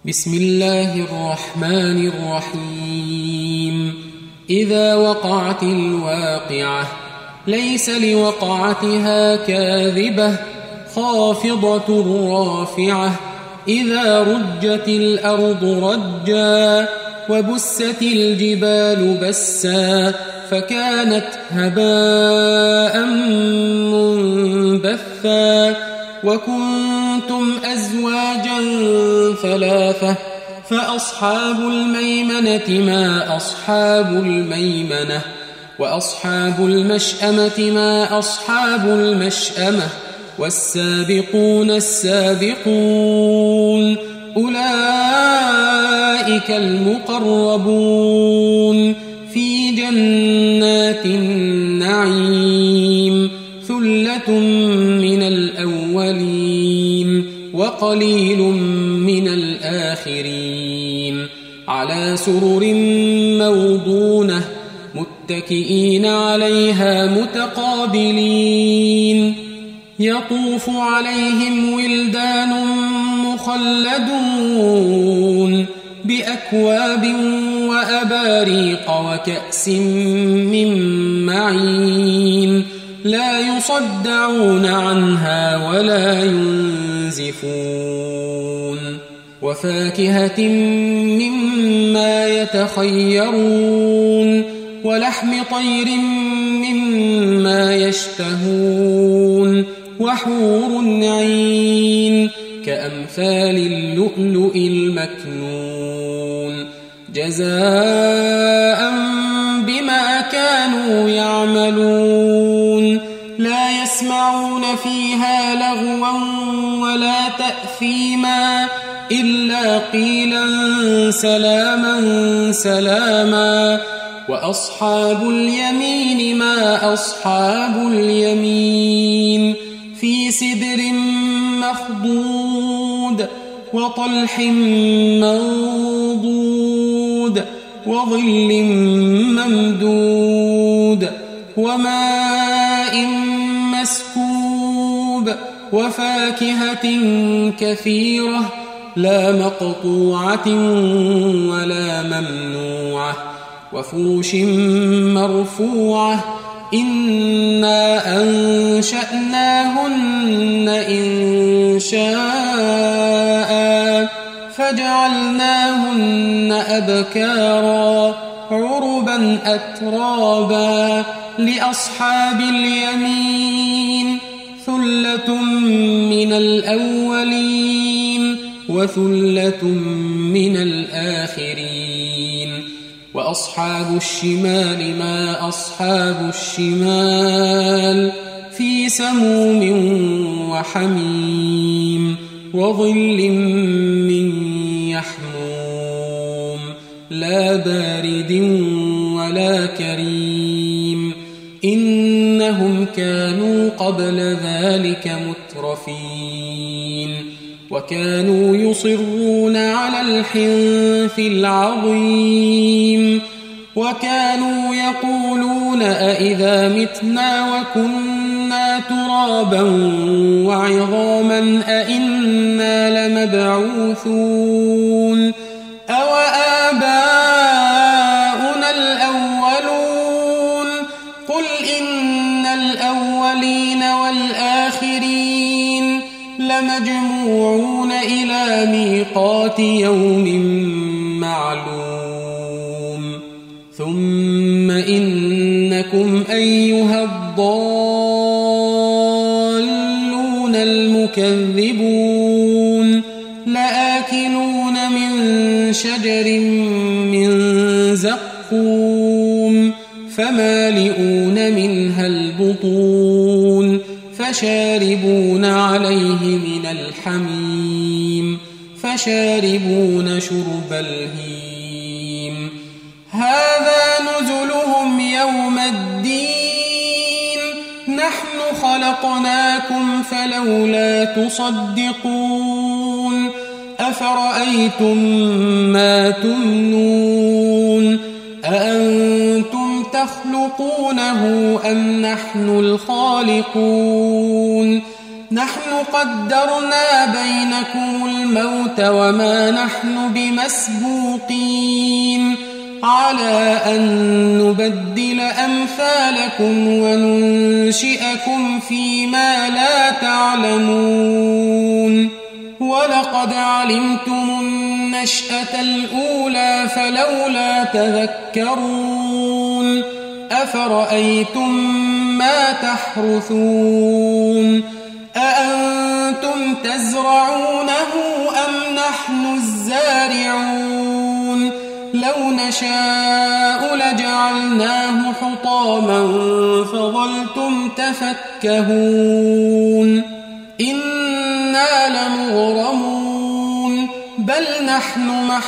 بسم الله الرحمن الرحيم إذا وقعت الواقعة ليس لوقعتها كاذبة خافضة رافعة إذا رجت الأرض رجا وبست الجبال بسا فكانت هباء منبثا وكنتم أزواجا ثلاثة فأصحاب الميمنة ما أصحاب الميمنة وأصحاب المشأمة ما أصحاب المشأمة والسابقون السابقون أولئك المقربون في جنات النعيم ثلة من الأولين وقليل من الآخرين على سرر موضونة متكئين عليها متقابلين يطوف عليهم ولدان مخلدون بأكواب وأباريق وكأس من معين لا يصدعون عنها ولا ينزفون وفاكهة مما يتخيرون ولحم طير مما يشتهون وحور عين كأمثال اللؤلؤ المكنون جزاء بما كانوا يعملون لا يسمعون فيها لغوا ولا تأثيما إلا قيلا سلاما سلاما وأصحاب اليمين ما أصحاب اليمين في سدر مخضود وطلح منضود وظل ممدود وماء مسكوب وفاكهة كثيرة لا مقطوعة ولا ممنوعة وفرش مرفوعة إنا أنشأناهن إنشاء فجعلناهن أبكارا عربا أترابا لأصحاب اليمين ثلة من الأولين وثلة من الآخرين وأصحاب الشمال ما أصحاب الشمال في سموم وحميم وظل من يحموم لا بارد ولا كريم إنهم كانوا قبل ذلك مترفين وكانوا يصرون على الحنث العظيم وكانوا يقولون أئذا متنا وكنا ترابا وعظاما أئنا لمبعوثون أوآباؤنا الأولون قل إن الأولين والآخرين لمجموعون إلى ميقات يوم معلوم ثم إنكم أيها الضالون المكذبون لآكلون من شجر من زقوم فمالئون منها البطون فشاربون عليه من الحميم فشاربون شرب الهيم هذا نزلهم يوم الدين نحن خلقناكم فلولا تصدقون أفرأيتم ما تمنون أأنتم تخلقونه أم نحن الخالقون نحن قدرنا بينكم الموت وما نحن بمسبوقين على أن نبدل أمثالكم وننشئكم فيما لا تعلمون ولقد علمتم النشأة الأولى فلولا تذكرون أفرأيتم ما تحرثون أأنتم تزرعونه أم نحن الزارعون لو نشاء لجعلناه حطاما فظلتم تفكهون إنا لمغرمون بل نحن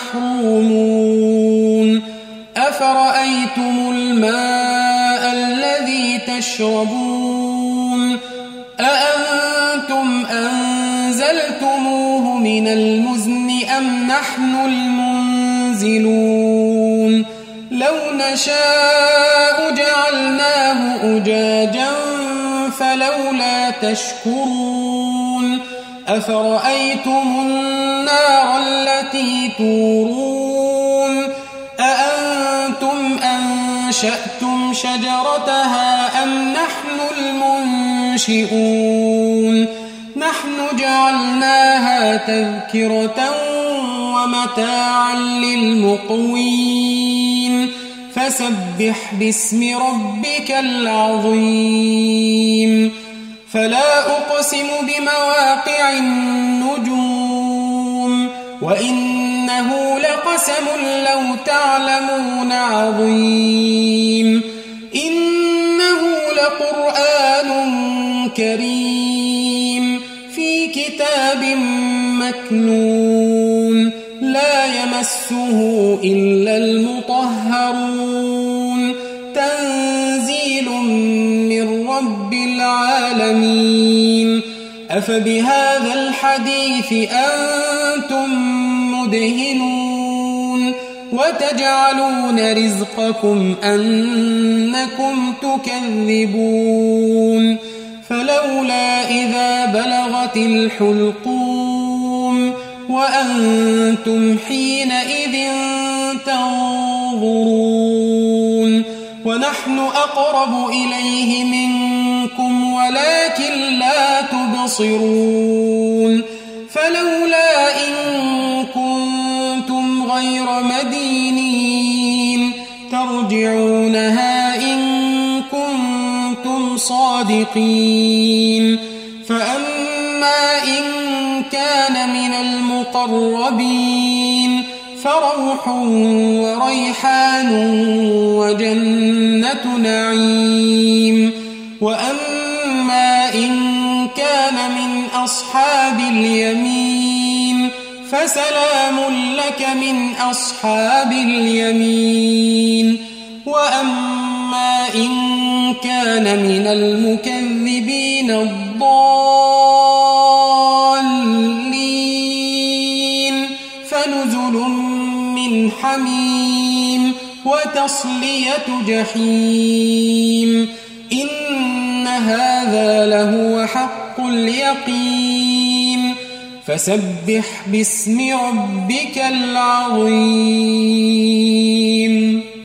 محرومون أفرأيتم الماء الذي تشربون أأنتم أنزلتموه من المزن أم نحن المنزلون لو نشاء جعلناه أجاجا فلولا تشكرون أفرأيتم النار التي تورون أأنتم أنشأتم شجرتها أم نحن المنشئون نحن جعلناها تذكرة ومتاعا للمقوين فسبح باسم ربك العظيم فلا أقسم بمواقع النجوم وإنه لقسم لو تعلمون عظيم إنه لقرآن كريم في كتاب مكنون لا يمسه إلا المطهرون تنزيل من رب العالمين أفبهذا الحديث أنتم مدهنون وتجعلون رزقكم أنكم تكذبون فلولا إذا بلغت الحلقوم وأنتم حينئذ تنظرون ونحن أقرب إليه منكم ولكن لا تبصرون فلولا إن كنتم غير مدينين ترجعونها إن كنتم صادقين فأما إن كان من المقربين فروح وريحان وجنة نعيم وأما إن كان من أصحاب اليمين فسلام لك من أصحاب اليمين وأما إن كان من المكذبين الضالين فنزل من حميم وتصلية جحيم إن هذا لهو حق اليقين فسبح باسم ربك العظيم